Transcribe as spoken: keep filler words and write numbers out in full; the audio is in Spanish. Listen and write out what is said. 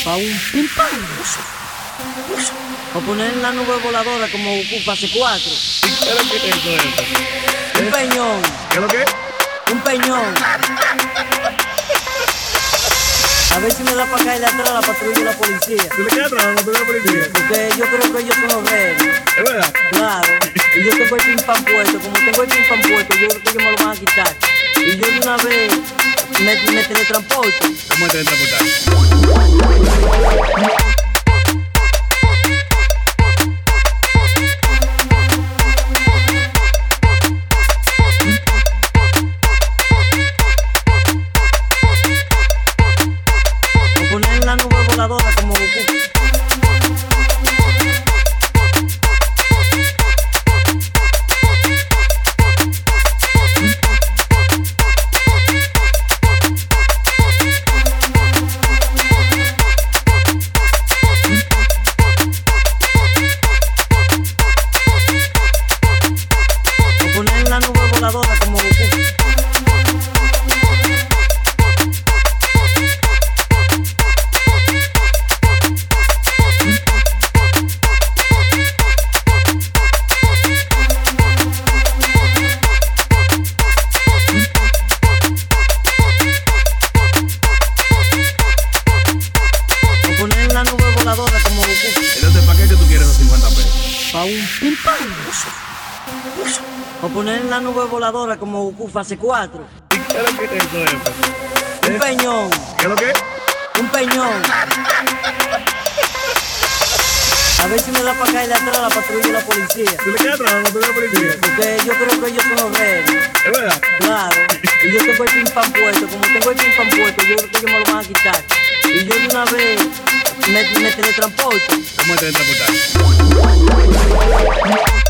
Pa' un pim pam. O poner en la nube voladora como Goku fase cuatro. ¿Qué es lo que es eso? eso? Un peñón, ¿Qué es lo que es? un peñón. A ver si me da para caerle atrás a la patrulla de la policía. ¿Tú le quedas atrás a la patrulla de la policía? Porque yo creo que ellos son los reyes. ¿Es verdad? Claro. Y yo tengo el pim pam puesto. Como tengo el pim pam puesto, yo creo que ellos me lo van a quitar. Y yo de una vez me, me teletransporto. ¿Cómo te transportar? O poner en la nube voladora como Goku. O poner en la nube voladora como Goku. O poner en la nube voladora como Goku. Entonces, ¿para qué que tú quieres esos cincuenta pesos? Pa' un pim pam. O poner en la nube voladora como Goku fase cuatro. ¿Qué es lo que es eso? eso? Un peñón, ¿Qué es lo que es? un peñón. A ver si me da para caerle atrás a la patrulla de la policía. ¿Tú le quedas atrás a la patrulla de la policía? Porque yo creo que ellos son los reyes. ¿Es verdad? Claro. Y yo tengo el pim pam puesto. Como tengo el pim pam puesto, yo creo que ellos me lo van a quitar. Y yo de una vez me, me teletransporto. ¿Cómo te transportar?